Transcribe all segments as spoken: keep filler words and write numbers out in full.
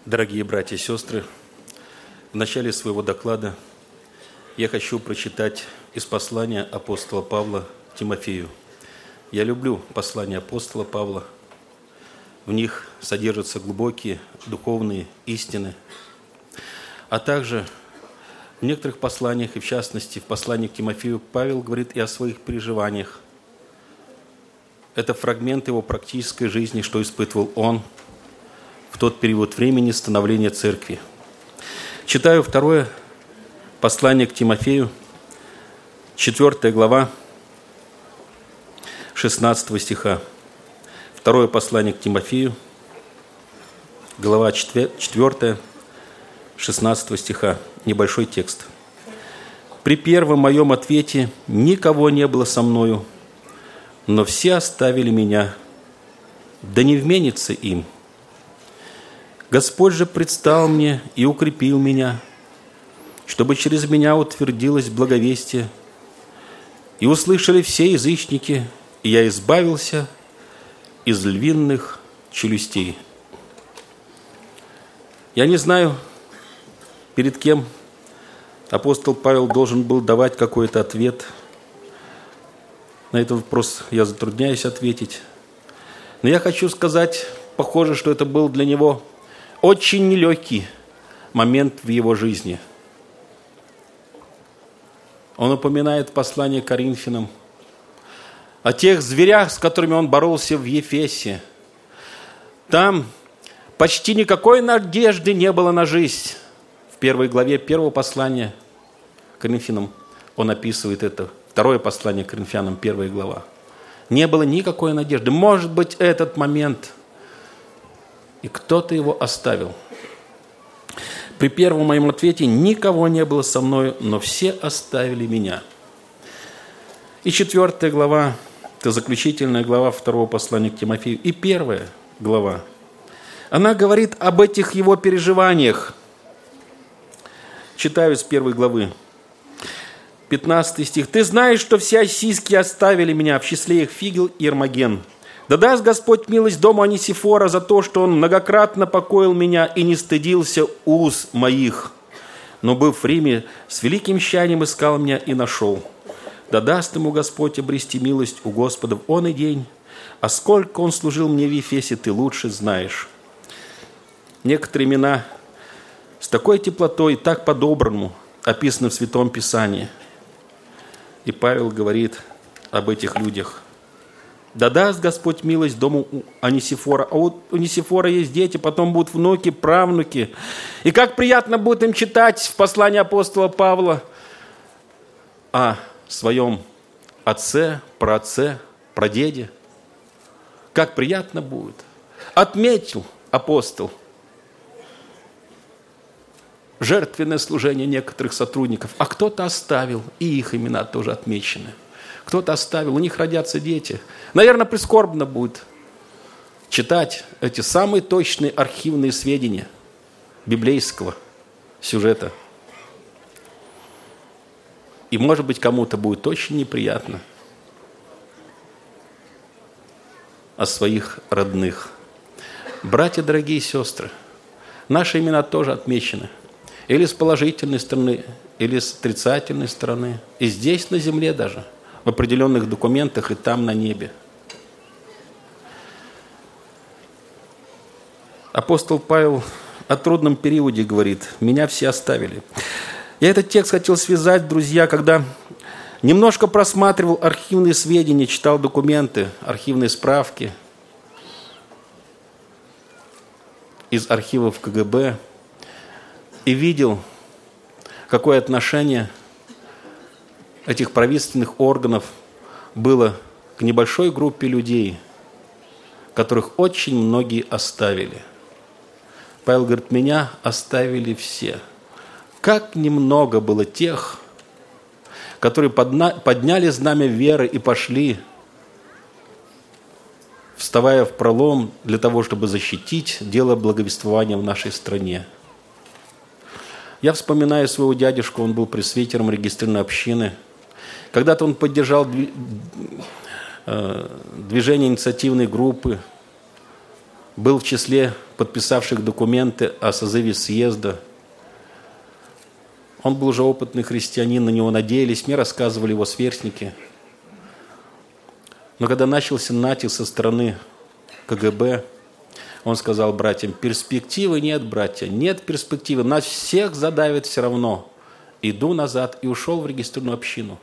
Дорогие братья и сестры, в начале своего доклада я хочу прочитать из послания апостола Павла Тимофею. Я люблю послания апостола Павла. В них содержатся глубокие духовные истины. А также в некоторых посланиях, и в частности в послании к Тимофею, Павел говорит и о своих переживаниях. Это фрагмент его практической жизни, что испытывал он в тот период времени становления церкви. Читаю второе послание к Тимофею, четвёртая глава, шестнадцатого стиха. Второе послание к Тимофею, глава четвёртая, шестнадцатого стиха. Небольшой текст. «При первом моем ответе никого не было со мною, но все оставили меня, да не вменится им. Господь же предстал мне и укрепил меня, чтобы через меня утвердилось благовестие, и услышали все язычники, и я избавился из львиных челюстей». Я не знаю, перед кем апостол Павел должен был давать какой-то ответ. На этот вопрос я затрудняюсь ответить. Но я хочу сказать, похоже, что это был для него очень нелегкий момент в его жизни. Он упоминает послание к Коринфянам о тех зверях, с которыми он боролся в Ефесе. Там почти никакой надежды не было на жизнь. В первой главе первого послания к Коринфянам он описывает это. Второе послание к Коринфянам, первая глава. Не было никакой надежды. Может быть, этот момент, и кто-то его оставил. При первом моем ответе никого не было со мной, но все оставили меня. И четвертая глава, это заключительная глава второго послания к Тимофею, и первая глава, она говорит об этих его переживаниях. Читаю с первой главы. пятнадцатый стих. «Ты знаешь, что все ассийские оставили меня, в числе их Фигел и Ермоген. Да даст Господь милость дому Онисифора за то, что он многократно покоил меня и не стыдился уз моих. Но, быв в Риме, с великим тщанием искал меня и нашел. Да даст ему Господь обрести милость у Господа в он и день. А сколько он служил мне в Ефесе, ты лучше знаешь». Некоторые имена с такой теплотой, так по-доброму описаны в Святом Писании. И Павел говорит об этих людях. «Да даст Господь милость дому Онисифора». А у Онисифора есть дети, потом будут внуки, правнуки. И как приятно будет им читать в послании апостола Павла о своем отце, праотце, прадеде. Как приятно будет. Отметил апостол жертвенное служение некоторых сотрудников, а кто-то оставил, и их имена тоже отмечены. Кто-то оставил, у них родятся дети. Наверное, прискорбно будет читать эти самые точные архивные сведения библейского сюжета. И, может быть, кому-то будет очень неприятно о своих родных. Братья, дорогие сестры, наши имена тоже отмечены. Или с положительной стороны, или с отрицательной стороны. И здесь, на земле даже, в определенных документах, и там, на небе. Апостол Павел о трудном периоде говорит: «Меня все оставили». Я этот текст хотел связать, друзья, когда немножко просматривал архивные сведения, читал документы, архивные справки из архивов ка гэ бэ, и видел, какое отношение этих правительственных органов было к небольшой группе людей, которых очень многие оставили. Павел говорит: «Меня оставили все». Как немного было тех, которые подняли знамя веры и пошли, вставая в пролом для того, чтобы защитить дело благовествования в нашей стране. Я вспоминаю своего дядюшку, он был пресвитером регистрированной общины. Когда-то он поддержал движение инициативной группы был в числе подписавших документы о созыве съезда. Он был уже опытный христианин, на него надеялись, мне рассказывали его сверстники. Но когда начался натиск со стороны ка гэ бэ, он сказал братьям: перспективы нет, братья, нет перспективы, нас всех задавят все равно. Иду назад, и ушел в регистрированную общину.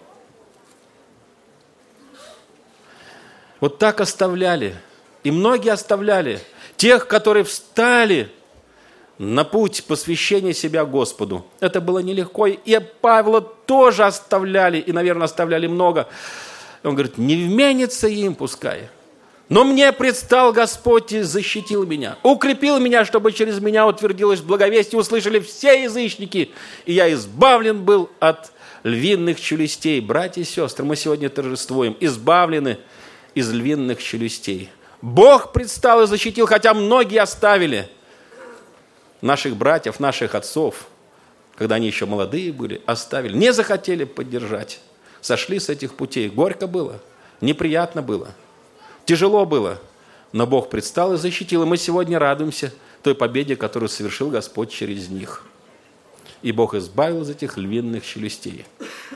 Вот так оставляли, и многие оставляли тех, которые встали на путь посвящения себя Господу. Это было нелегко, и Павла тоже оставляли, и, наверное, оставляли много. Он говорит: не вменится им, пускай. Но мне предстал Господь и защитил меня, укрепил меня, чтобы через меня утвердилось благовестие, услышали все язычники, и я избавлен был от львиных челюстей. Братья и сестры, мы сегодня торжествуем, избавлены из львиных челюстей. Бог предстал и защитил, хотя многие оставили наших братьев, наших отцов, когда они еще молодые были, оставили, не захотели поддержать, сошли с этих путей. Горько было, неприятно было. Тяжело было, но Бог предстал и защитил, и мы сегодня радуемся той победе, которую совершил Господь через них. И Бог избавил из этих львиных челюстей.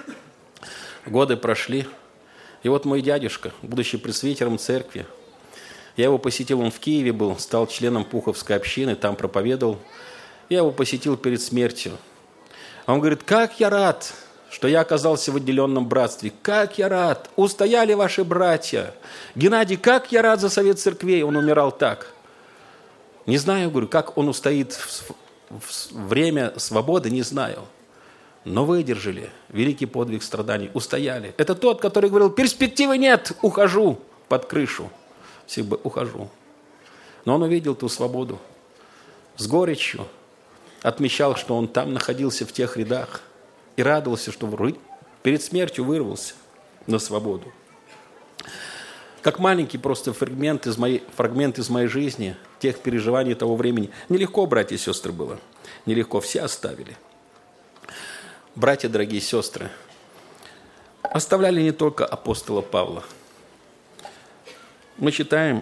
Годы прошли, и вот мой дядюшка, будучи пресвитером церкви, я его посетил, он в Киеве был, стал членом Пуховской общины, там проповедовал. Я его посетил перед смертью. А он говорит: как я рад, что я оказался в отделенном братстве. Как я рад! Устояли ваши братья. Геннадий, как я рад за совет церквей. Он умирал так. Не знаю, говорю, как он устоит в, в время свободы, не знаю. Но выдержали великий подвиг страданий, устояли. Это тот, который говорил: перспективы нет, ухожу под крышу. Всегда ухожу. Но он увидел ту свободу. С горечью отмечал, что он там находился в тех рядах. И радовался, что перед смертью вырвался на свободу. Как маленький просто фрагмент из моей, фрагмент из моей жизни, тех переживаний того времени. Нелегко, братья и сестры, было. Нелегко, все оставили. Братья, дорогие сестры, оставляли не только апостола Павла. Мы читаем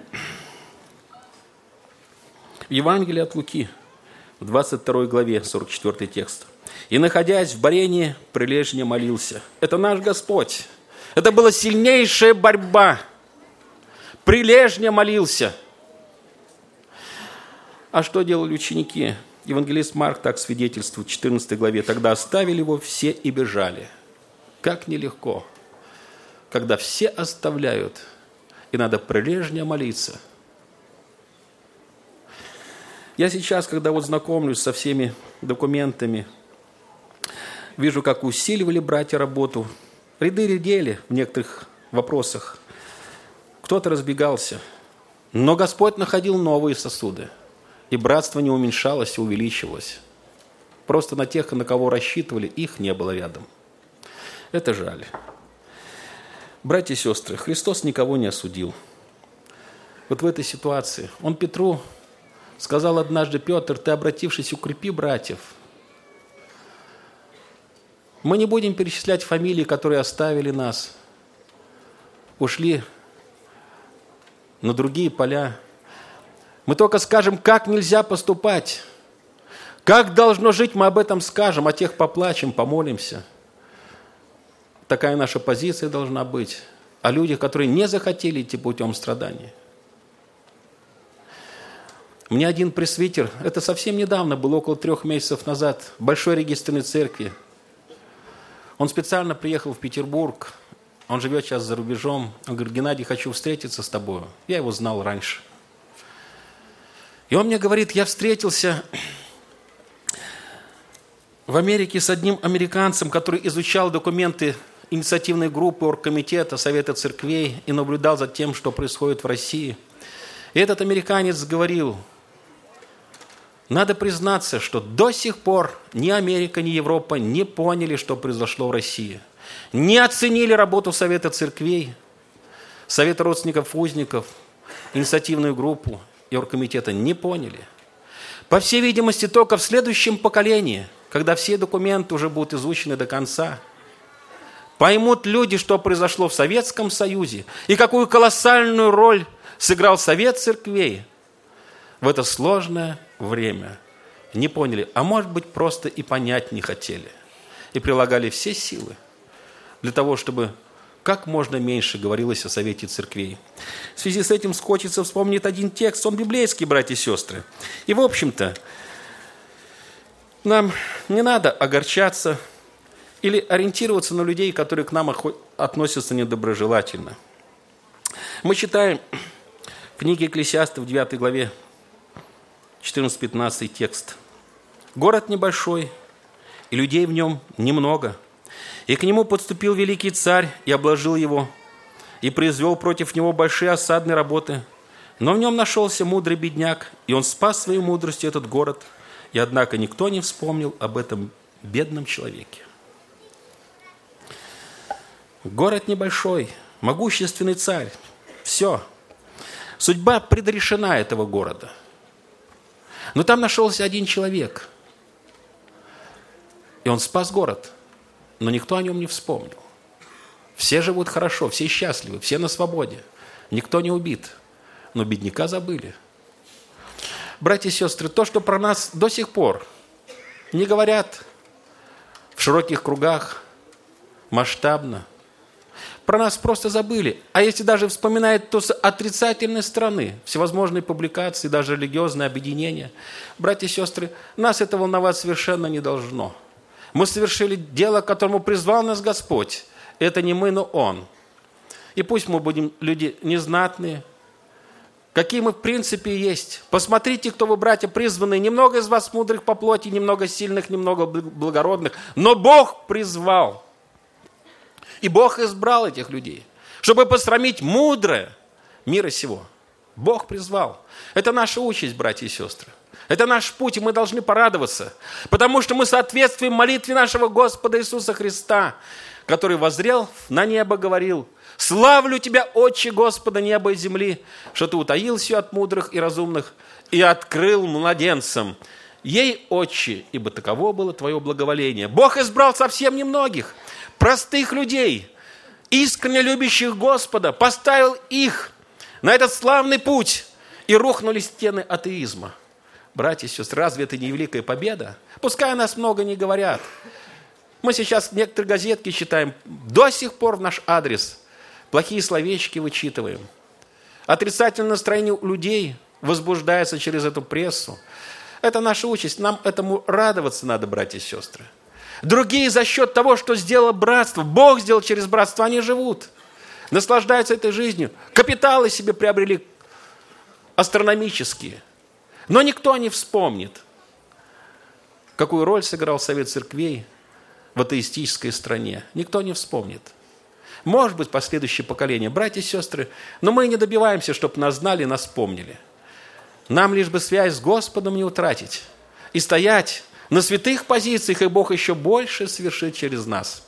в Евангелии от Луки, в двадцать второй главе, сорок четвёртый текст. «И, находясь в борении, прилежно молился». Это наш Господь. Это была сильнейшая борьба. Прилежно молился. А что делали ученики? Евангелист Марк так свидетельствует в четырнадцатой главе. «Тогда оставили его все и бежали». Как нелегко, когда все оставляют, и надо прилежно молиться. Я сейчас, когда вот знакомлюсь со всеми документами, вижу, как усиливали братья работу. Ряды редели в некоторых вопросах. Кто-то разбегался. Но Господь находил новые сосуды. И братство не уменьшалось, а увеличивалось. Просто на тех, на кого рассчитывали, их не было рядом. Это жаль. Братья и сестры, Христос никого не осудил. Вот в этой ситуации Он Петру сказал однажды: Петр, ты, обратившись, укрепи братьев. Мы не будем перечислять фамилии, которые оставили нас, ушли на другие поля. Мы только скажем, как нельзя поступать, как должно жить, мы об этом скажем, о тех поплачем, помолимся. Такая наша позиция должна быть. О людях, которые не захотели идти путем страданий. Мне один пресвитер, это совсем недавно, было около трех месяцев назад, в Большой регистрированной церкви. Он специально приехал в Петербург, он живет сейчас за рубежом. Он говорит: Геннадий, хочу встретиться с тобой. Я его знал раньше. И он мне говорит: я встретился в Америке с одним американцем, который изучал документы инициативной группы оргкомитета Совета церквей и наблюдал за тем, что происходит в России. И этот американец говорил: надо признаться, что до сих пор ни Америка, ни Европа не поняли, что произошло в России. Не оценили работу Совета церквей, Совета родственников узников, инициативную группу и оргкомитета. Не поняли. По всей видимости, только в следующем поколении, когда все документы уже будут изучены до конца, поймут люди, что произошло в Советском Союзе и какую колоссальную роль сыграл Совет церквей в это сложное время не поняли, а может быть, просто и понять не хотели. И прилагали все силы для того, чтобы как можно меньше говорилось о Совете Церквей. В связи с этим хочется вспомнить один текст, он библейский, братья и сестры. И, в общем-то, нам не надо огорчаться или ориентироваться на людей, которые к нам относятся недоброжелательно. Мы читаем в книге Экклесиаста в девятой главе, четырнадцатый-пятнадцатый текст. «Город небольшой, и людей в нем немного. И к нему подступил великий царь и обложил его, и произвел против него большие осадные работы. Но в нем нашелся мудрый бедняк, и он спас своей мудростью этот город. И однако никто не вспомнил об этом бедном человеке». Город небольшой, могущественный царь. Все. Судьба предрешена этого города. Но там нашелся один человек. И он спас город. Но никто о нем не вспомнил. Все живут хорошо, все счастливы, все на свободе. Никто не убит. Но бедняка забыли. Братья и сестры, то, что про нас до сих пор не говорят в широких кругах, масштабно, про нас просто забыли. А если даже вспоминают, то с отрицательной стороны, всевозможные публикации, даже религиозные объединения. Братья и сестры, нас это волновать совершенно не должно. Мы совершили дело, к которому призвал нас Господь. Это не мы, но Он. И пусть мы будем люди незнатные, какие мы в принципе есть. Посмотрите, кто вы, братья, призванные. Немного из вас мудрых по плоти, немного сильных, немного благородных. Но Бог призвал. И Бог избрал этих людей, чтобы посрамить мудрое мира сего. Бог призвал. Это наша участь, братья и сестры. Это наш путь, и мы должны порадоваться, потому что мы соответствуем молитве нашего Господа Иисуса Христа, который воззрел на небо, говорил: «Славлю Тебя, Отче Господа неба и земли, что Ты утаил все от мудрых и разумных и открыл младенцам. Ей, Отче, ибо таково было Твое благоволение». Бог избрал совсем немногих, простых людей, искренне любящих Господа, поставил их на этот славный путь, и рухнули стены атеизма. Братья и сестры, разве это не великая победа? Пускай о нас много не говорят. Мы сейчас некоторые газетки читаем, до сих пор в наш адрес плохие словечки вычитываем. Отрицательное настроение у людей возбуждается через эту прессу. Это наша участь, нам этому радоваться надо, братья и сестры. Другие за счет того, что сделало братство, Бог сделал через братство, они живут, наслаждаются этой жизнью. Капиталы себе приобрели астрономические. Но никто не вспомнит, какую роль сыграл Совет Церквей в атеистической стране. Никто не вспомнит. Может быть, последующее поколение, братья и сестры, но мы не добиваемся, чтобы нас знали и нас помнили. Нам лишь бы связь с Господом не утратить и стоять на святых позициях, и Бог еще больше совершит через нас.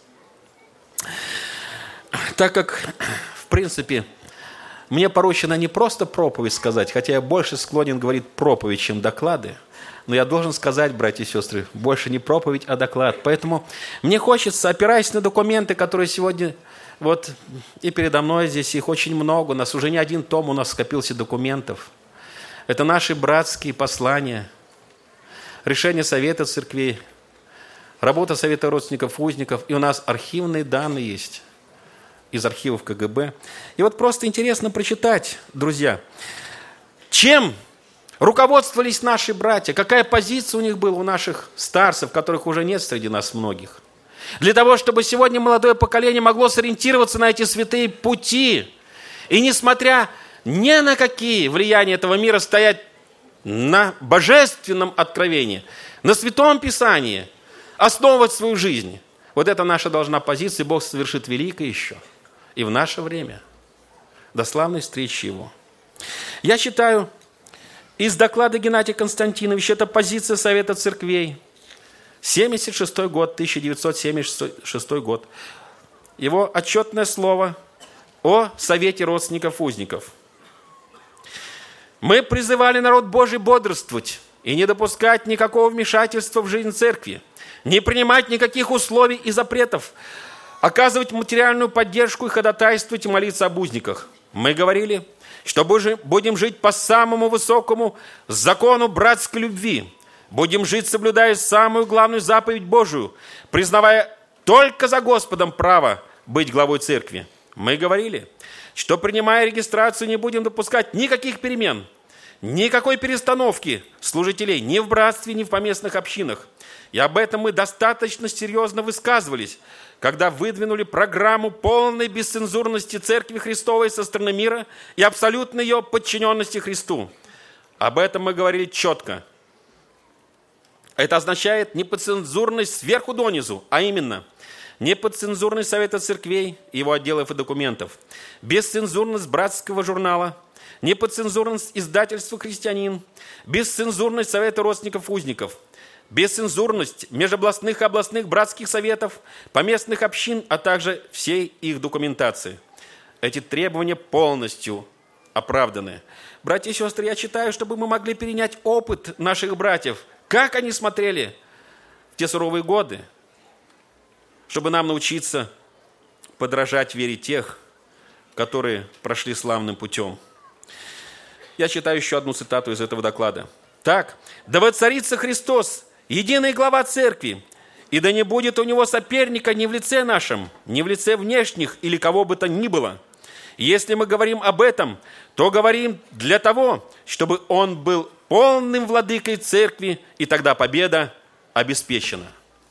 Так как, в принципе, мне поручено не просто проповедь сказать, хотя я больше склонен говорить проповедь, чем доклады, но я должен сказать, братья и сестры, больше не проповедь, а доклад. Поэтому мне хочется, опираясь на документы, которые сегодня вот и передо мной здесь, их очень много, у нас уже не один том, у нас скопился документов. Это наши братские послания, решение Совета Церквей, работа Совета родственников узников, и у нас архивные данные есть из архивов ка гэ бэ. И вот просто интересно прочитать, друзья, чем руководствовались наши братья, какая позиция у них была, у наших старцев, которых уже нет среди нас многих. Для того, чтобы сегодня молодое поколение могло сориентироваться на эти святые пути и, несмотря ни на какие влияния этого мира, стоять на божественном откровении, на Святом Писании, основывать свою жизнь. Вот это наша должна позиция, и Бог совершит великое еще и в наше время. До славной встречи Его. Я читаю из доклада Геннадия Константиновича, это позиция Совета Церквей, семьдесят шестой год, тысяча девятьсот семьдесят шестой год. Его отчетное слово о Совете родственников узников. Мы призывали народ Божий бодрствовать и не допускать никакого вмешательства в жизнь церкви, не принимать никаких условий и запретов, оказывать материальную поддержку и ходатайствовать и молиться об узниках. Мы говорили, что будем жить по самому высокому закону братской любви, будем жить, соблюдая самую главную заповедь Божию, признавая только за Господом право быть главой церкви. Мы говорили, что, принимая регистрацию, не будем допускать никаких перемен, никакой перестановки служителей ни в братстве, ни в поместных общинах. И об этом мы достаточно серьезно высказывались, когда выдвинули программу полной бесцензурности Церкви Христовой со стороны мира и абсолютной ее подчиненности Христу. Об этом мы говорили четко. Это означает неподцензурность сверху донизу, а именно неподцензурность Совета Церквей, его отделов и документов, бесцензурность братского журнала, неподцензурность издательства «Христианин», бесцензурность Совета родственников узников, бесцензурность межобластных и областных братских советов, поместных общин, а также всей их документации. Эти требования полностью оправданы. Братья и сестры, я читаю, чтобы мы могли перенять опыт наших братьев, как они смотрели в те суровые годы, чтобы нам научиться подражать вере тех, которые прошли славным путем. Я читаю еще одну цитату из этого доклада. «Так, да воцарится Христос, единый глава церкви, и да не будет у него соперника ни в лице нашем, ни в лице внешних или кого бы то ни было. И если мы говорим об этом, то говорим для того, чтобы он был полным владыкой церкви, и тогда победа обеспечена».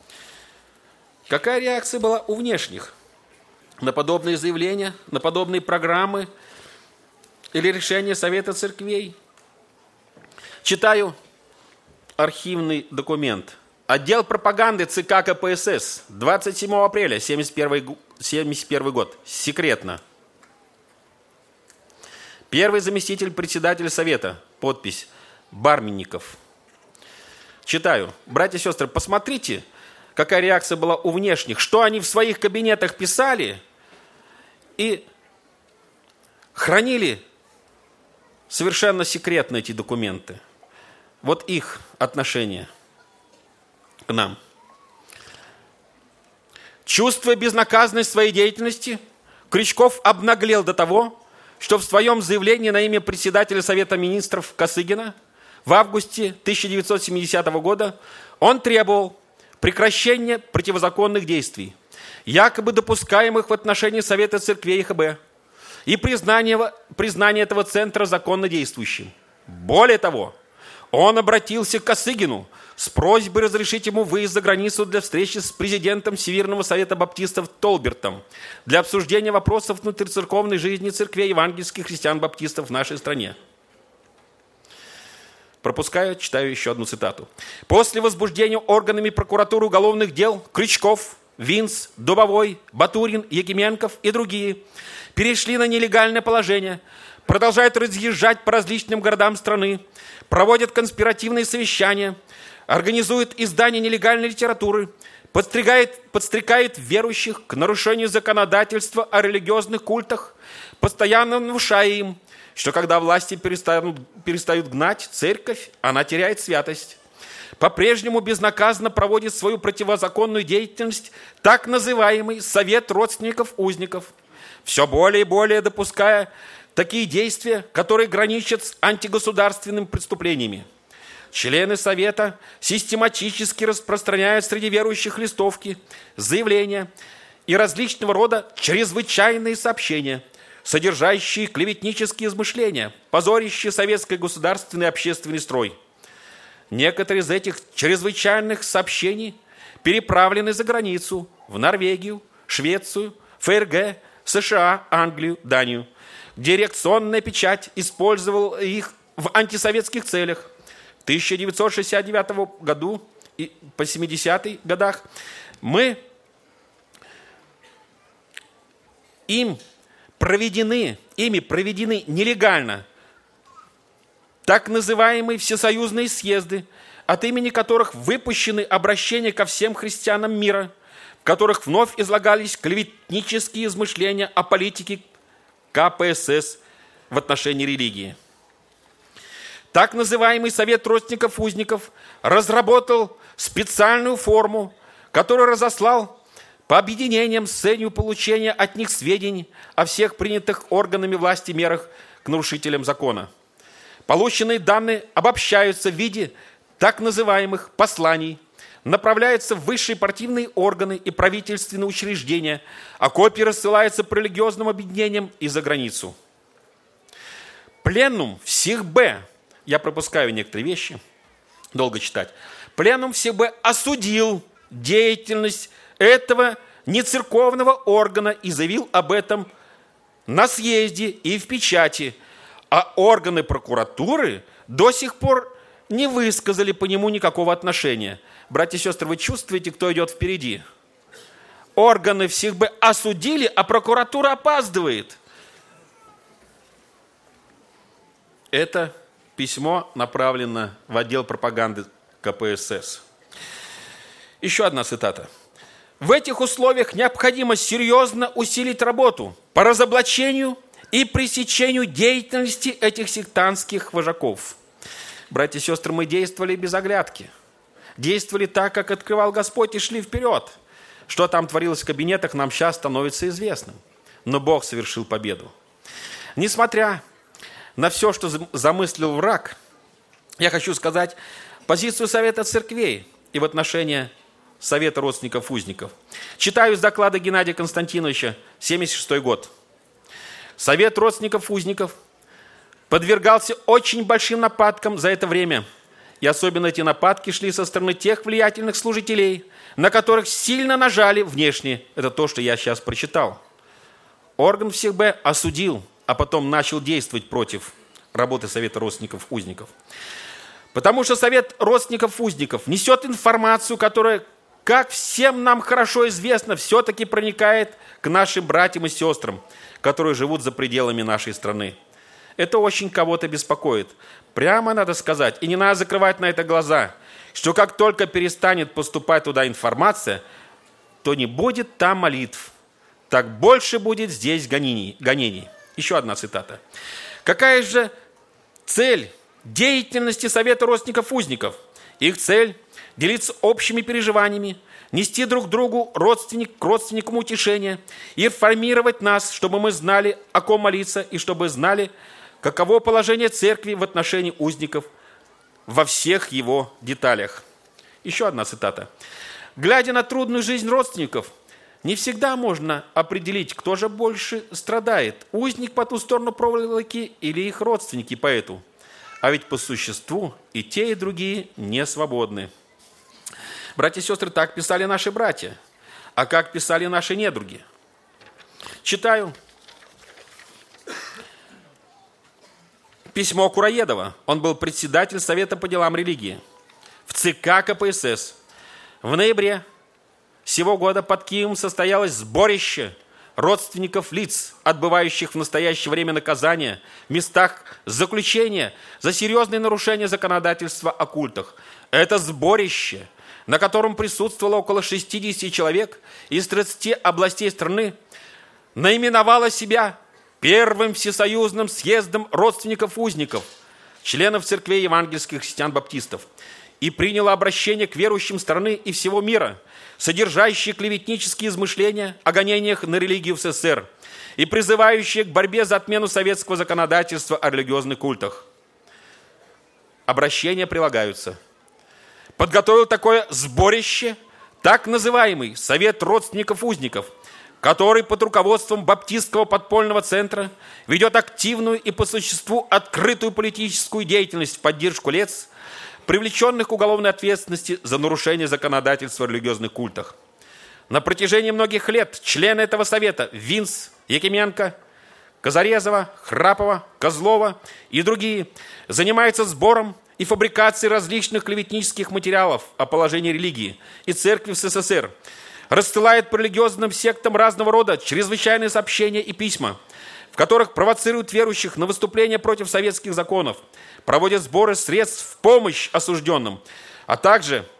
Какая реакция была у внешних на подобные заявления, на подобные программы или решения Совета Церквей? Читаю архивный документ. Отдел пропаганды ЦК КПСС, двадцать седьмого апреля семьдесят первый год. Секретно. Первый заместитель председателя Совета. Подпись Барменников. Читаю. Братья и сестры, посмотрите, какая реакция была у внешних, что они в своих кабинетах писали и хранили совершенно секретно эти документы. Вот их отношение к нам. Чувствуя безнаказанность своей деятельности, Крючков обнаглел до того, что в своем заявлении на имя председателя Совета министров Косыгина в августе тысяча девятьсот семидесятого года он требовал прекращения противозаконных действий, якобы допускаемых в отношении Совета Церквей и ХБ, и признание, признание этого центра законно действующим. Более того, он обратился к Косыгину с просьбой разрешить ему выезд за границу для встречи с президентом Всемирного Совета Баптистов Толбертом для обсуждения вопросов внутрицерковной жизни церквей евангельских христиан-баптистов в нашей стране. Пропускаю, читаю еще одну цитату. После возбуждения органами прокуратуры уголовных дел Крючков, Винс, Дубовой, Батурин, Якименков и другие перешли на нелегальное положение, продолжают разъезжать по различным городам страны, проводят конспиративные совещания, организуют издание нелегальной литературы, подстрекает, подстрекает верующих к нарушению законодательства о религиозных культах, постоянно внушая им, что когда власти перестают, перестают гнать церковь, она теряет святость. По-прежнему безнаказанно проводит свою противозаконную деятельность так называемый Совет родственников узников, все более и более допуская такие действия, которые граничат с антигосударственными преступлениями. Члены Совета систематически распространяют среди верующих листовки, заявления и различного рода чрезвычайные сообщения, содержащие клеветнические измышления, позорящие советский государственный и общественный строй. Некоторые из этих чрезвычайных сообщений переправлены за границу, в Норвегию, Швецию, ФРГ, США, Англию, Данию, где реакционная печать использовала их в антисоветских целях. В тысяча девятьсот шестьдесят девятом году и по семидесятых годах мы им проведены, ими проведены нелегально так называемые всесоюзные съезды, от имени которых выпущены обращения ко всем христианам мира, в которых вновь излагались клеветнические измышления о политике КПСС в отношении религии. Так называемый Совет родственников узников разработал специальную форму, которую разослал по объединениям с целью получения от них сведений о всех принятых органами власти мерах к к нарушителям закона. Полученные данные обобщаются в виде так называемых посланий, направляются в высшие партийные органы и правительственные учреждения, а копии рассылаются по религиозным объединениям и за границу. Пленум всех Б, я пропускаю некоторые вещи, долго читать, Пленум всех Б осудил деятельность этого нецерковного органа и заявил об этом на съезде и в печати, а органы прокуратуры до сих пор не высказали по нему никакого отношения. Братья и сестры, вы чувствуете, кто идет впереди? Органы всех бы осудили, а прокуратура опаздывает. Это письмо направлено в отдел пропаганды ка пэ эс эс. Еще одна цитата. В этих условиях необходимо серьезно усилить работу по разоблачению и пресечению деятельности этих сектантских вожаков. Братья и сестры, мы действовали без оглядки. Действовали так, как открывал Господь, и шли вперед. Что там творилось в кабинетах, нам сейчас становится известным. Но Бог совершил победу. Несмотря на все, что замыслил враг, я хочу сказать позицию Совета Церквей и в отношении Совета родственников узников. Читаю из доклада Геннадия Константиновича, семьдесят шестой год. Совет родственников узников подвергался очень большим нападкам за это время. И особенно эти нападки шли со стороны тех влиятельных служителей, на которых сильно нажали внешне. Это то, что я сейчас прочитал. Орган всех Б осудил, а потом начал действовать против работы Совета родственников узников. Потому что Совет родственников узников несет информацию, которая, как всем нам хорошо известно, все-таки проникает к нашим братьям и сестрам, которые живут за пределами нашей страны. Это очень кого-то беспокоит. Прямо надо сказать, и не надо закрывать на это глаза, что как только перестанет поступать туда информация, то не будет там молитв, так больше будет здесь гонений. гонений. Еще одна цитата. Какая же цель деятельности Совета родственников узников? Их цель – делиться общими переживаниями, нести друг другу родственник к родственникам утешение, информировать нас, чтобы мы знали, о ком молиться, и чтобы знали, каково положение церкви в отношении узников во всех его деталях. Еще одна цитата. Глядя на трудную жизнь родственников, не всегда можно определить, кто же больше страдает, узник по ту сторону проволоки или их родственники по эту. А ведь по существу и те, и другие не свободны. Братья и сестры, так писали наши братья. А как писали наши недруги? Читаю письмо Кураедова. Он был председатель Совета по делам религии в ЦК ка пэ эс эс. В ноябре сего года под Киевом состоялось сборище родственников лиц, отбывающих в настоящее время наказания в местах заключения за серьезные нарушения законодательства о культах. Это сборище, на котором присутствовало около шестидесяти человек из тридцати областей страны, наименовало себя Первым всесоюзным съездом родственников узников, членов церквей евангельских христиан-баптистов, и приняло обращение к верующим страны и всего мира, содержащие клеветнические измышления о гонениях на религию в эс эс эс эр и призывающие к борьбе за отмену советского законодательства о религиозных культах. Обращения прилагаются. Подготовил такое сборище так называемый Совет родственников узников, который под руководством Баптистского подпольного центра ведет активную и по существу открытую политическую деятельность в поддержку лиц, привлеченных к уголовной ответственности за нарушение законодательства о религиозных культах. На протяжении многих лет члены этого совета Винс, Якименко, Казарезова, Храпова, Козлова и другие занимаются сбором и фабрикацией различных клеветнических материалов о положении религии и церкви в эс эс эс эр, рассылает по религиозным сектам разного рода чрезвычайные сообщения и письма, в которых провоцируют верующих на выступления против советских законов, проводят сборы средств в помощь осужденным, а также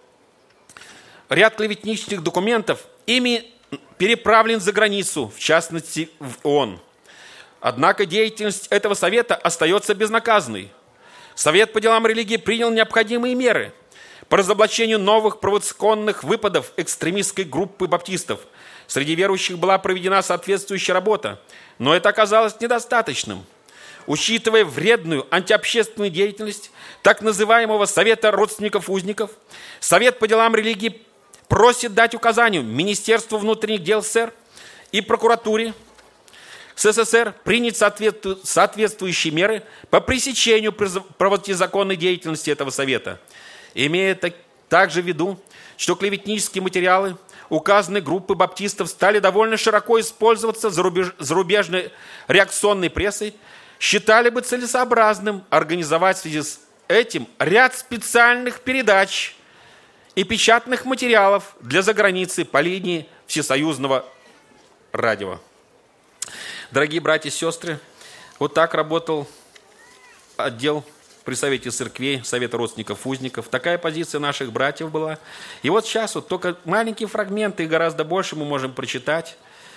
ряд клеветнических документов ими переправлен за границу, в частности в ООН. Однако деятельность этого совета остается безнаказанной. Совет по делам религии принял необходимые меры по разоблачению новых провокационных выпадов экстремистской группы баптистов. Среди верующих была проведена соответствующая работа, но это оказалось недостаточным. Учитывая вредную антиобщественную деятельность так называемого Совета родственников узников, Совет по делам религии просит дать указанию Министерству внутренних дел СССР и прокуратуре СССР принять соответствующие меры по пресечению противозаконной деятельности этого Совета, имея также в виду, что клеветнические материалы указанной группы баптистов стали довольно широко использоваться зарубежной реакционной прессой, считали бы целесообразным организовать в связи с этим ряд специальных передач и печатных материалов для заграницы по линии Всесоюзного радио. Дорогие братья и сестры, вот так работал отдел при Совете церквей, Совета родственников узников. Такая позиция наших братьев была. И вот сейчас вот только маленькие фрагменты, и гораздо больше мы можем прочитать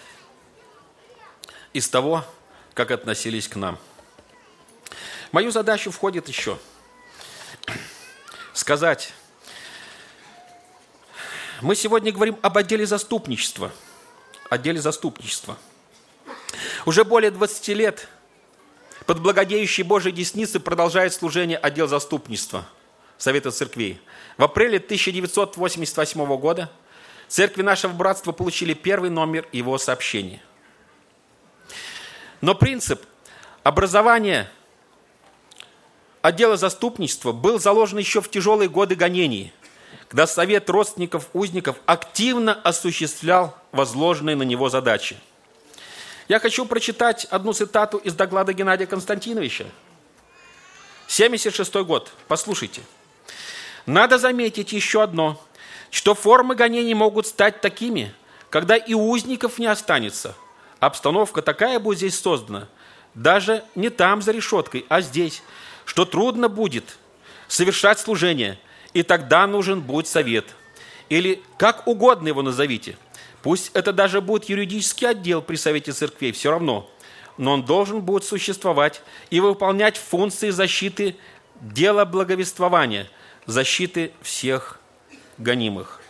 из того, как относились к нам. В мою задачу входит еще сказать, мы сегодня говорим об отделе заступничества. Отделе заступничества. Уже более двадцати лет под благодеющей Божьей десницей продолжает служение отдел заступничества Совета церквей. В апреле тысяча девятьсот восемьдесят восьмого года церкви нашего братства получили первый номер его сообщения. Но принцип образования отдела заступничества был заложен еще в тяжелые годы гонений, когда Совет родственников узников активно осуществлял возложенные на него задачи. Я хочу прочитать одну цитату из доклада Геннадия Константиновича. семьдесят шестой год. Послушайте. Надо заметить еще одно, что формы гонений могут стать такими, когда и узников не останется. Обстановка такая будет здесь создана, даже не там за решеткой, а здесь, что трудно будет совершать служение, и тогда нужен будет совет. Или как угодно его назовите. Пусть это даже будет юридический отдел при Совете церквей, все равно. Но он должен будет существовать и выполнять функции защиты дела благовествования, защиты всех гонимых.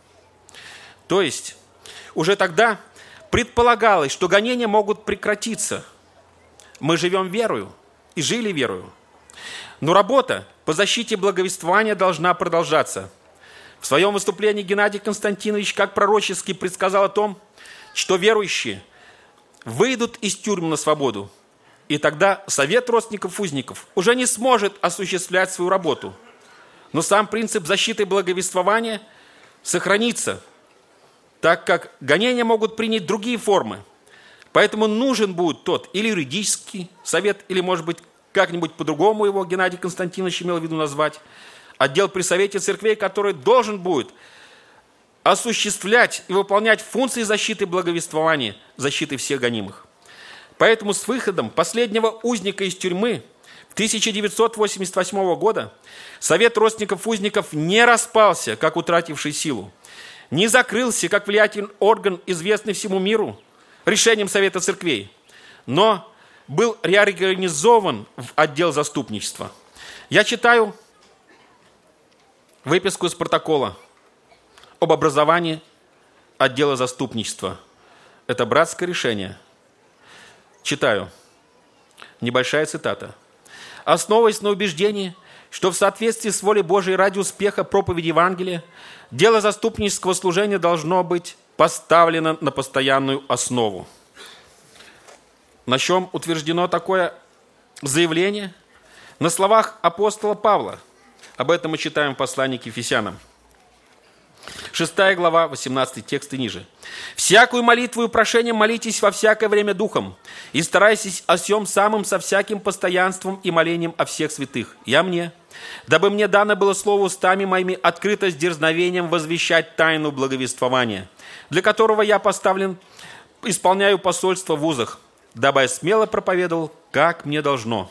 То есть, уже тогда предполагалось, что гонения могут прекратиться. Мы живем верою и жили верою. Но работа по защите благовествования должна продолжаться. В своем выступлении Геннадий Константинович как пророчески предсказал о том, что верующие выйдут из тюрьмы на свободу, и тогда Совет родственников узников уже не сможет осуществлять свою работу. Но сам принцип защиты благовествования сохранится, так как гонения могут принять другие формы. Поэтому нужен будет тот или юридический совет, или, может быть, как-нибудь по-другому его Геннадий Константинович имел в виду назвать, отдел при Совете церквей, который должен будет осуществлять и выполнять функции защиты благовествования, защиты всех гонимых. Поэтому с выходом последнего узника из тюрьмы в тысяча девятьсот восемьдесят восьмого года Совет родственников узников не распался, как утративший силу, не закрылся, как влиятельный орган, известный всему миру, решением Совета церквей, но был реорганизован в отдел заступничества. Я читаю выписку из протокола об образовании отдела заступничества. Это братское решение. Читаю. Небольшая цитата. «Основываясь на убеждении, что в соответствии с волей Божией ради успеха проповеди Евангелия, дело заступнического служения должно быть поставлено на постоянную основу». На чем утверждено такое заявление? На словах апостола Павла. Об этом мы читаем в послании к Ефесянам. шестая глава, восемнадцатый текст и ниже. «Всякую молитву и прошение молитесь во всякое время духом, и старайтесь о сем самом со всяким постоянством и молением о всех святых. Я мне, дабы мне дано было слово устами моими открыто с дерзновением возвещать тайну благовествования, для которого я поставлен, исполняю посольство в вузах, дабы я смело проповедовал, как мне должно.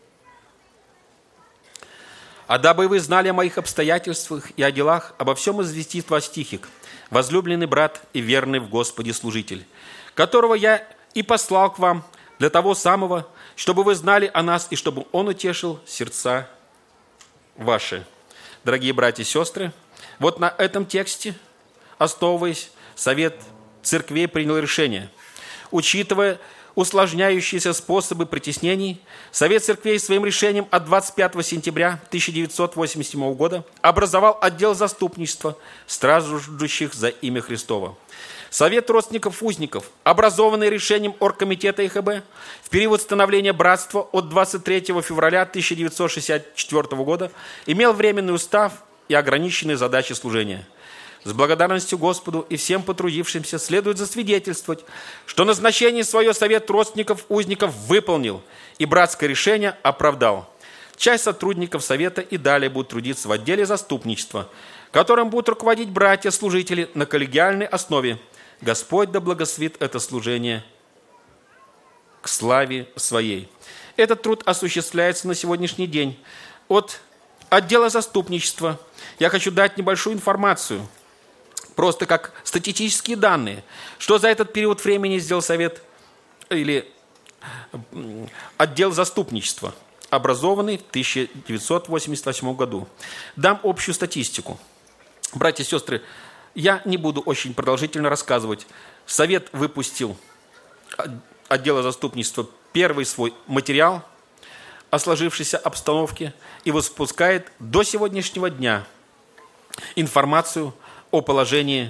А дабы вы знали о моих обстоятельствах и о делах, обо всем известит вас Тихик, возлюбленный брат и верный в Господе служитель, которого я и послал к вам для того самого, чтобы вы знали о нас и чтобы он утешил сердца ваши». Дорогие братья и сестры, вот на этом тексте, основываясь, Совет церквей принял решение, учитывая усложняющиеся способы притеснений, Совет Церквей своим решением от двадцать пятого сентября тысяча девятьсот восемьдесят седьмого года образовал отдел заступничества, страждущих за имя Христово. Совет родственников узников, образованный решением оргкомитета И Х Б в период становления братства от двадцать третьего февраля тысяча девятьсот шестьдесят четвёртого года, имел временный устав и ограниченные задачи служения. С благодарностью Господу и всем потрудившимся следует засвидетельствовать, что назначение свое Совет родственников узников выполнил и братское решение оправдал. Часть сотрудников Совета и далее будут трудиться в отделе заступничества, которым будут руководить братья-служители на коллегиальной основе. Господь да благословит это служение к славе Своей. Этот труд осуществляется на сегодняшний день от отдела заступничества. Я хочу дать небольшую информацию, просто как статистические данные, что за этот период времени сделал Совет или отдел заступничества, образованный в тысяча девятьсот восемьдесят восьмом году. Дам общую статистику. Братья и сестры, я не буду очень продолжительно рассказывать. Совет выпустил, отдела заступничества, первый свой материал о сложившейся обстановке и выпускает до сегодняшнего дня информацию о положении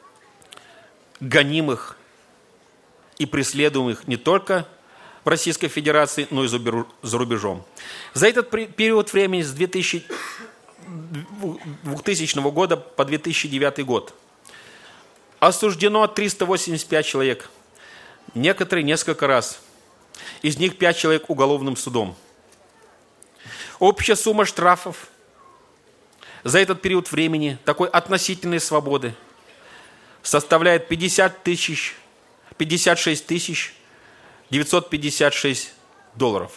гонимых и преследуемых не только в Российской Федерации, но и за рубежом. За этот период времени с двухтысячного года по две тысячи девятый год осуждено триста восемьдесят пять человек, некоторые несколько раз, из них пять человек уголовным судом. Общая сумма штрафов за этот период времени такой относительной свободы составляет пятьдесят тысяч, пятьдесят шесть тысяч девятьсот пятьдесят шесть долларов.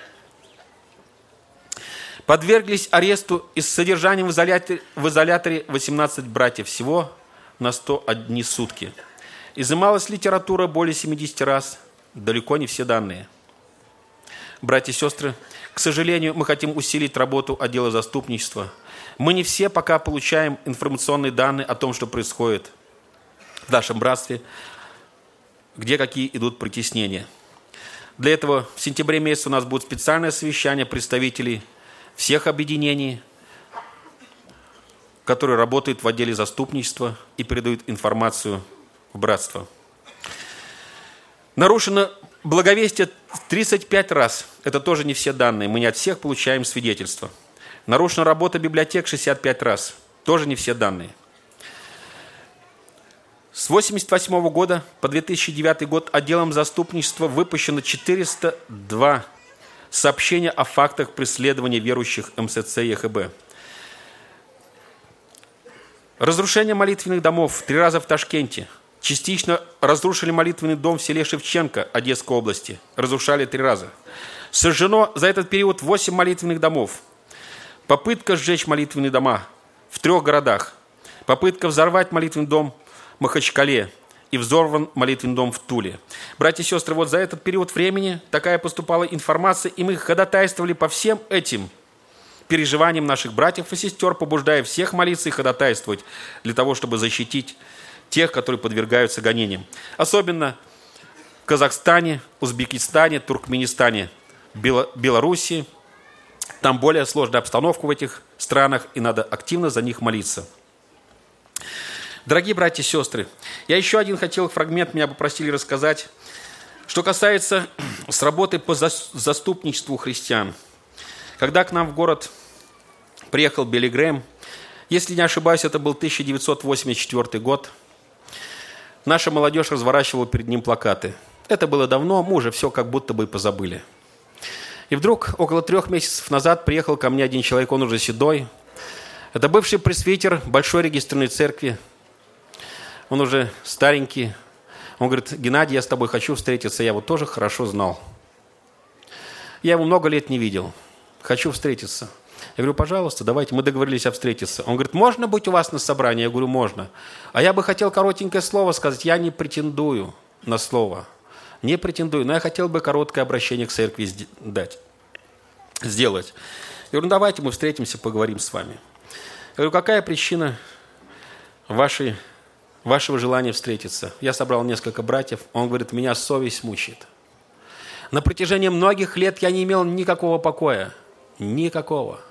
Подверглись аресту и с содержанием в изоляторе, в изоляторе восемнадцать братьев, всего на сто одни сутки. Изымалась литература более семидесяти раз, далеко не все данные. Братья и сестры, к сожалению, мы хотим усилить работу отдела заступничества. Мы не все пока получаем информационные данные о том, что происходит в нашем братстве, где какие идут притеснения. Для этого в сентябре месяце у нас будет специальное совещание представителей всех объединений, которые работают в отделе заступничества и передают информацию в братство. Нарушено благовестие тридцать пять раз. Это тоже не все данные. Мы не от всех получаем свидетельства. Нарушена работа библиотек шестьдесят пять раз. Тоже не все данные. С тысяча девятьсот восемьдесят восьмого года по две тысячи девятый год отделом заступничества выпущено четыреста два сообщения о фактах преследования верующих Эм Эс Цэ и Е Х Б. Разрушение молитвенных домов три раза в Ташкенте. Частично разрушили молитвенный дом в селе Шевченко Одесской области. Разрушали три раза. Сожжено за этот период восемь молитвенных домов. Попытка сжечь молитвенные дома в трех городах. Попытка взорвать молитвенный дом в Махачкале и взорван молитвенный дом в Туле. Братья и сестры, вот за этот период времени такая поступала информация, и мы ходатайствовали по всем этим переживаниям наших братьев и сестер, побуждая всех молиться и ходатайствовать для того, чтобы защитить тех, которые подвергаются гонениям. Особенно в Казахстане, Узбекистане, Туркменистане, Белоруссии. Там более сложная обстановка в этих странах, и надо активно за них молиться. Дорогие братья и сестры, я еще один хотел фрагмент, меня попросили рассказать, что касается с работы по заступничеству христиан. Когда к нам в город приехал Билли Грэм, если не ошибаюсь, это был тысяча девятьсот восемьдесят четвёртый год, наша молодежь разворачивала перед ним плакаты. Это было давно, мы уже все как будто бы позабыли. И вдруг, около трех месяцев назад, приехал ко мне один человек, он уже седой. Это бывший пресвитер Большой регистрной церкви. Он уже старенький. Он говорит: Геннадий, я с тобой хочу встретиться, я его тоже хорошо знал. Я его много лет не видел. Хочу встретиться. Я говорю: пожалуйста, давайте, мы договорились встретиться. Он говорит: можно быть у вас на собрании? Я говорю: можно. А я бы хотел коротенькое слово сказать. Я не претендую на слово. Не претендую, но я хотел бы короткое обращение к церкви дать, сделать. Я говорю: ну давайте мы встретимся, поговорим с вами. Я говорю: какая причина вашей, вашего желания встретиться? Я собрал несколько братьев. Он говорит: меня совесть мучает. На протяжении многих лет я не имел никакого покоя. Никакого.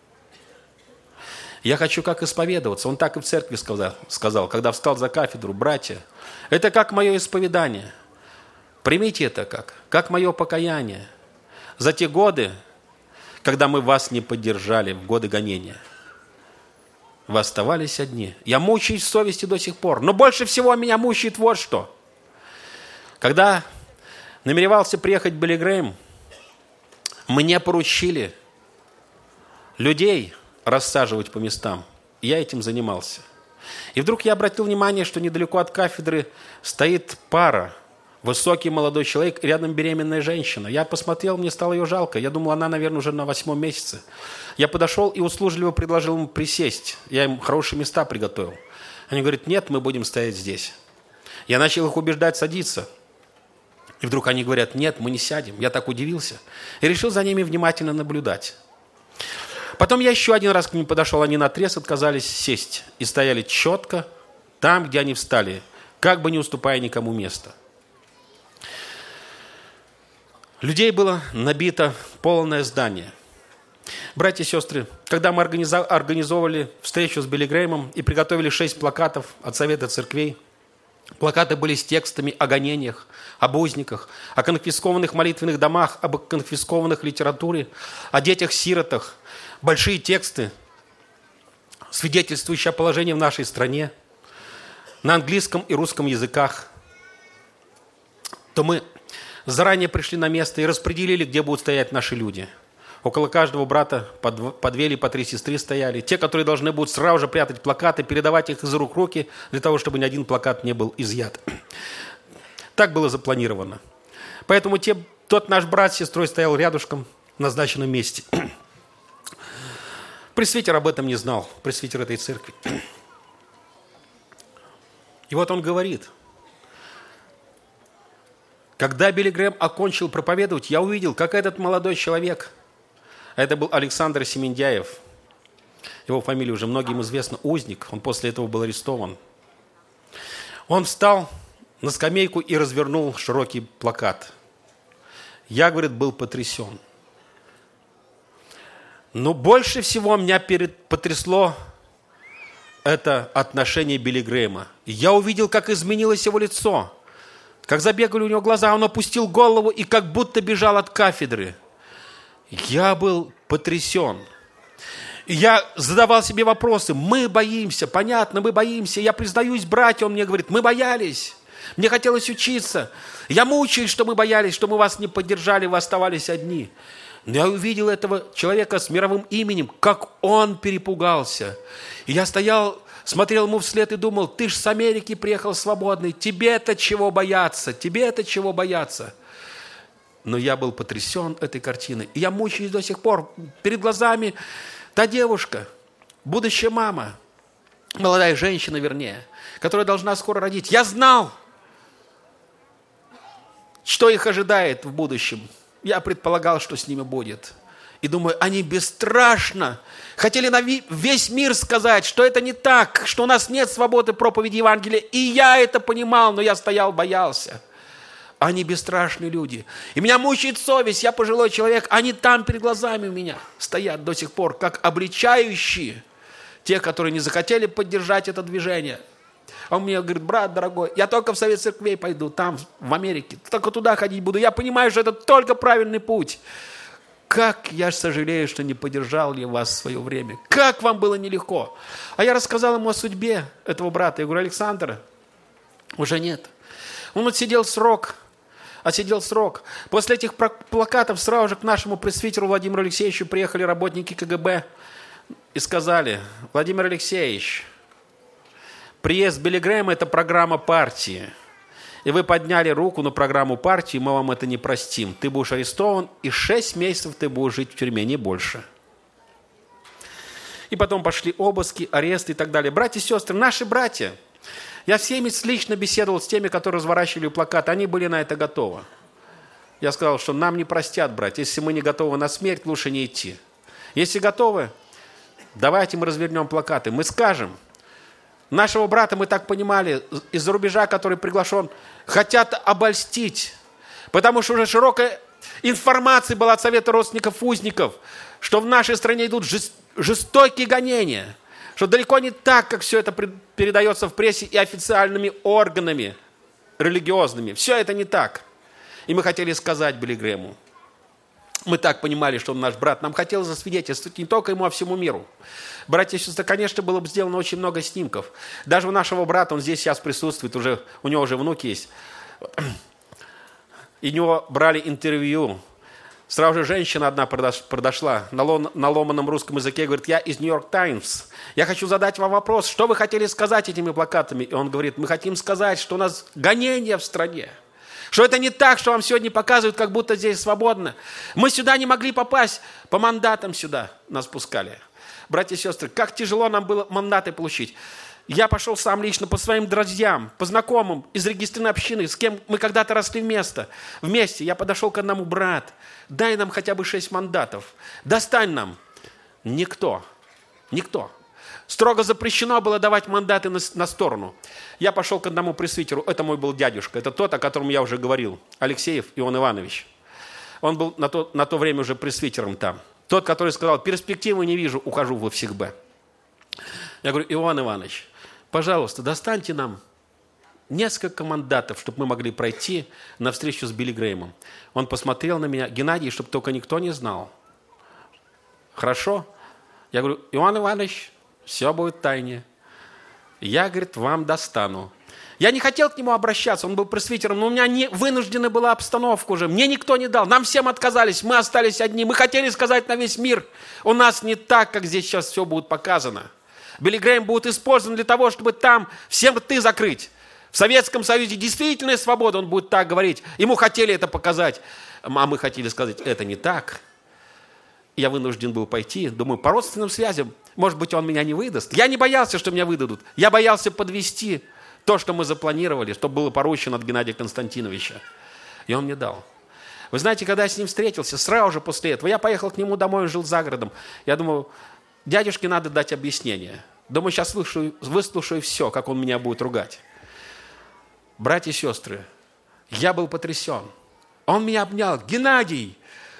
Я хочу как исповедоваться. Он так и в церкви сказал, сказал, когда встал за кафедру: братья, это как мое исповедание. Примите это как, как мое покаяние за те годы, когда мы вас не поддержали, в годы гонения. Вы оставались одни. Я мучаюсь в совести до сих пор. Но больше всего меня мучает вот что. Когда намеревался приехать Билли Грэм, мне поручили людей рассаживать по местам. Я этим занимался. И вдруг я обратил внимание, что недалеко от кафедры стоит пара. Высокий молодой человек, рядом беременная женщина. Я посмотрел, мне стало ее жалко. Я думал, она, наверное, уже на восьмом месяце. Я подошел и услужливо предложил им присесть. Я им хорошие места приготовил. Они говорят: нет, мы будем стоять здесь. Я начал их убеждать садиться. И вдруг они говорят: нет, мы не сядем. Я так удивился. И решил за ними внимательно наблюдать. Потом я еще один раз к ним подошел. Они наотрез отказались сесть. И стояли четко там, где они встали, как бы не уступая никому места. Людей было набито полное здание. Братья и сестры, когда мы организовывали встречу с Билли Грэмом и приготовили шесть плакатов от Совета церквей, плакаты были с текстами о гонениях, об узниках, о конфискованных молитвенных домах, об конфискованных литературе, о детях-сиротах, большие тексты, свидетельствующие о положении в нашей стране, на английском и русском языках, то мы заранее пришли на место и распределили, где будут стоять наши люди. Около каждого брата по две или по три сестры стояли. Те, которые должны будут сразу же прятать плакаты, передавать их из рук в руки, для того, чтобы ни один плакат не был изъят. Так было запланировано. Поэтому те, тот наш брат с сестрой стоял рядышком в назначенном месте. Пресвитер об этом не знал, пресвитер этой церкви. И вот он говорит: когда Билли Грэм окончил проповедовать, я увидел, как этот молодой человек, а это был Александр Семендяев, его фамилия уже многим известна, узник, он после этого был арестован. Он встал на скамейку и развернул широкий плакат. Я, говорит, был потрясен. Но больше всего меня потрясло это отношение Билли Грэма. Я увидел, как изменилось его лицо. Как забегали у него глаза, он опустил голову и как будто бежал от кафедры. Я был потрясен. Я задавал себе вопросы. Мы боимся, понятно, мы боимся. Я признаюсь, братья, он мне говорит: мы боялись. Мне хотелось учиться. Я мучаюсь, что мы боялись, что мы вас не поддержали, вы оставались одни. Но я увидел этого человека с мировым именем, как он перепугался. И я стоял, смотрел ему вслед и думал: ты ж с Америки приехал свободный, тебе-то чего бояться, тебе-то чего бояться. Но я был потрясен этой картиной. И я мучаюсь до сих пор. Перед глазами та девушка, будущая мама, молодая женщина, вернее, которая должна скоро родить. Я знал, что их ожидает в будущем. Я предполагал, что с ними будет. И думаю, они бесстрашно хотели на весь мир сказать, что это не так, что у нас нет свободы проповеди Евангелия. И я это понимал, но я стоял, боялся. Они бесстрашные люди. И меня мучает совесть, я пожилой человек. Они там перед глазами у меня стоят до сих пор, как обличающие тех, которые не захотели поддержать это движение. А он мне говорит: брат дорогой, я только в Совет церквей пойду, там, в Америке. Только туда ходить буду. Я понимаю, что это только правильный путь. Как я сожалею, что не поддержал я вас в свое время. Как вам было нелегко. А я рассказал ему о судьбе этого брата. Я говорю: Александр, уже нет. Он отсидел срок. Отсидел срок. После этих плакатов сразу же к нашему пресвитеру Владимиру Алексеевичу приехали работники ка гэ бэ и сказали: Владимир Алексеевич, приезд Билли Грэма – это программа партии. И вы подняли руку на программу партии, мы вам это не простим. Ты будешь арестован, и шесть месяцев ты будешь жить в тюрьме, не больше. И потом пошли обыски, аресты и так далее. Братья и сестры, наши братья. Я всеми лично беседовал с теми, которые разворачивали плакаты. Они были на это готовы. Я сказал, что нам не простят, братья. Если мы не готовы на смерть, лучше не идти. Если готовы, давайте мы развернем плакаты. Мы скажем: нашего брата, мы так понимали, из-за рубежа, который приглашен, хотят обольстить. Потому что уже широкая информации было от Совета родственников узников, что в нашей стране идут жестокие гонения, что далеко не так, как все это передается в прессе и официальными органами религиозными. Все это не так. И мы хотели сказать Билли Грэму. Мы так понимали, что он наш брат. Нам хотелось засвидетельствовать не только ему, а всему миру. Братья и сестры, конечно, было бы сделано очень много снимков. Даже у нашего брата, он здесь сейчас присутствует, уже, у него уже внуки есть. И у него брали интервью. Сразу же женщина одна подошла на ломаном русском языке, говорит: я из Нью-Йорк Таймс. Я хочу задать вам вопрос, что вы хотели сказать этими плакатами? И он говорит: мы хотим сказать, что у нас гонения в стране. Что это не так, что вам сегодня показывают, как будто здесь свободно. Мы сюда не могли попасть, по мандатам сюда нас пускали. Братья и сестры, как тяжело нам было мандаты получить. Я пошел сам лично по своим друзьям, по знакомым из регистрированной общины, с кем мы когда-то росли вместе. вместе. Я подошел к одному: брат, дай нам хотя бы шесть мандатов. Достань нам. Никто. Никто. Строго запрещено было давать мандаты на, на сторону. Я пошел к одному пресвитеру. Это мой был дядюшка. Это тот, о котором я уже говорил. Алексеев Иоанн Иванович. Он был на то, на то время уже пресвитером там. Тот, который сказал: перспективы не вижу, ухожу в ФСГБ. Я говорю: Иоанн Иванович, пожалуйста, достаньте нам несколько мандатов, чтобы мы могли пройти на встречу с Билли Грэмом. Он посмотрел на меня: Геннадий, чтобы только никто не знал. Хорошо? Я говорю: Иоанн Иванович, все будет в тайне. Я, говорит, вам достану. Я не хотел к нему обращаться, он был пресвитером, но у меня не вынуждена была обстановка уже. Мне никто не дал, нам всем отказались, мы остались одни. Мы хотели сказать на весь мир: у нас не так, как здесь сейчас все будет показано. Билли Грэм будет использован для того, чтобы там всем рты закрыть. В Советском Союзе действительная свобода, он будет так говорить. Ему хотели это показать, а мы хотели сказать: это не так. Я вынужден был пойти, думаю, по родственным связям, может быть, он меня не выдаст. Я не боялся, что меня выдадут. Я боялся подвести то, что мы запланировали, что было поручено от Геннадия Константиновича. И он мне дал. Вы знаете, когда я с ним встретился, сразу же после этого, я поехал к нему домой, он жил за городом. Я думал, дядюшке надо дать объяснение. Думаю, сейчас выслушаю, выслушаю все, как он меня будет ругать. Братья и сестры, я был потрясен. Он меня обнял: Геннадий,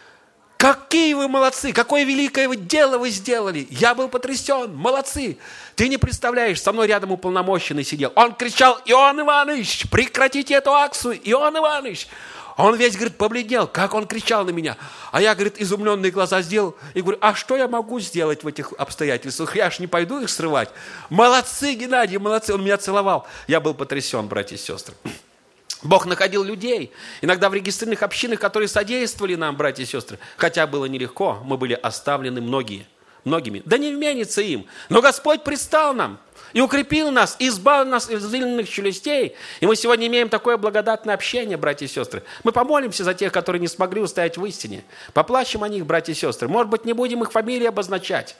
какие вы молодцы, какое великое вы дело вы сделали. Я был потрясен, молодцы. Ты не представляешь, со мной рядом уполномоченный сидел. Он кричал: Иоанн Иванович, прекратите эту акцию, Иоанн Иванович. Он весь, говорит, побледнел, как он кричал на меня. А я, говорит, изумленные глаза сделал и говорю: а что я могу сделать в этих обстоятельствах? Я ж не пойду их срывать. Молодцы, Геннадий, молодцы. Он меня целовал. Я был потрясен, братья и сестры. Бог находил людей, иногда в регистрированных общинах, которые содействовали нам, братья и сестры. Хотя было нелегко, мы были оставлены многие, многими. Да не вменится им, но Господь предстал нам и укрепил нас, и избавил нас из извилинных челюстей. И мы сегодня имеем такое благодатное общение, братья и сестры. Мы помолимся за тех, которые не смогли устоять в истине. Поплачем о них, братья и сестры. Может быть, не будем их фамилии обозначать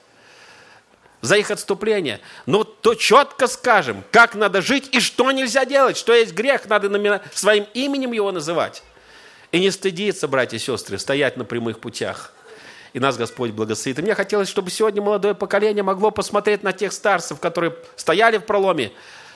за их отступление, но то четко скажем, как надо жить и что нельзя делать, что есть грех, надо своим именем его называть. И не стыдиться, братья и сестры, стоять на прямых путях. И нас Господь благословит. И мне хотелось, чтобы сегодня молодое поколение могло посмотреть на тех старцев, которые стояли в проломе,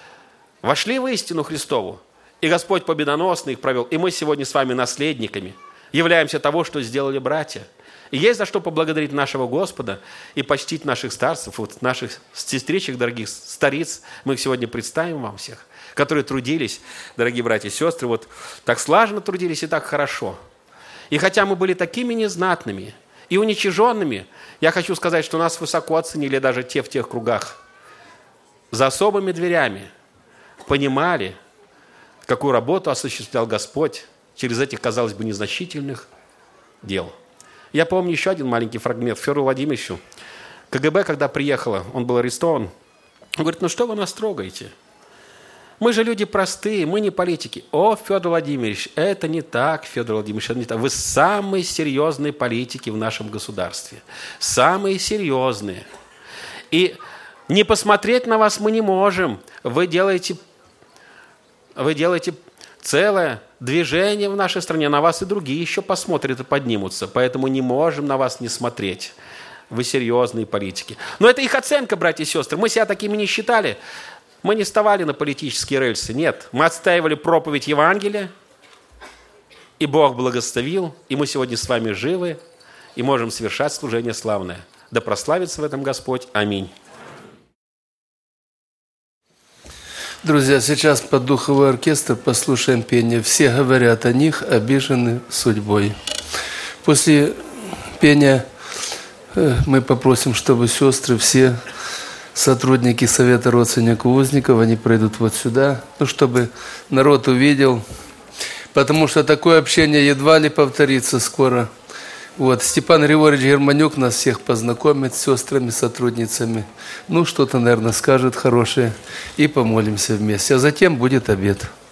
вошли в истину Христову, и Господь победоносно их провел. И мы сегодня с вами наследниками являемся того, что сделали братья. И есть за что поблагодарить нашего Господа и почтить наших старцев, вот наших сестричек, дорогих стариц. Мы их сегодня представим вам всех, которые трудились, дорогие братья и сестры, вот так слаженно трудились и так хорошо. И хотя мы были такими незнатными и уничиженными, я хочу сказать, что нас высоко оценили даже те в тех кругах. За особыми дверями понимали, какую работу осуществлял Господь через этих, казалось бы, незначительных дел. Я помню еще один маленький фрагмент. Федору Владимировичу КГБ, когда приехала, он был арестован. Он говорит: ну что вы нас трогаете? Мы же люди простые, мы не политики. О, Федор Владимирович, это не так, Федор Владимирович, это не так. Вы самые серьезные политики в нашем государстве. Самые серьезные. И не посмотреть на вас мы не можем. Вы делаете, вы делаете целое движение в нашей стране. На вас и другие еще посмотрят и поднимутся. Поэтому не можем на вас не смотреть. Вы серьезные политики. Но это их оценка, братья и сестры. Мы себя такими не считали. Мы не вставали на политические рельсы. Нет. Мы отстаивали проповедь Евангелия. И Бог благословил, и мы сегодня с вами живы, и можем совершать служение славное. Да прославится в этом Господь. Аминь. Друзья, сейчас под духовой оркестр послушаем пение. Все говорят о них, обижены судьбой. После пения мы попросим, чтобы сестры, все сотрудники Совета родственников узников, они пройдут вот сюда, ну, чтобы народ увидел, потому что такое общение едва ли повторится скоро. Вот. Степан Григорьевич Германюк нас всех познакомит с сестрами, сотрудницами. Ну, что-то, наверное, скажет хорошее. И помолимся вместе. А затем будет обед.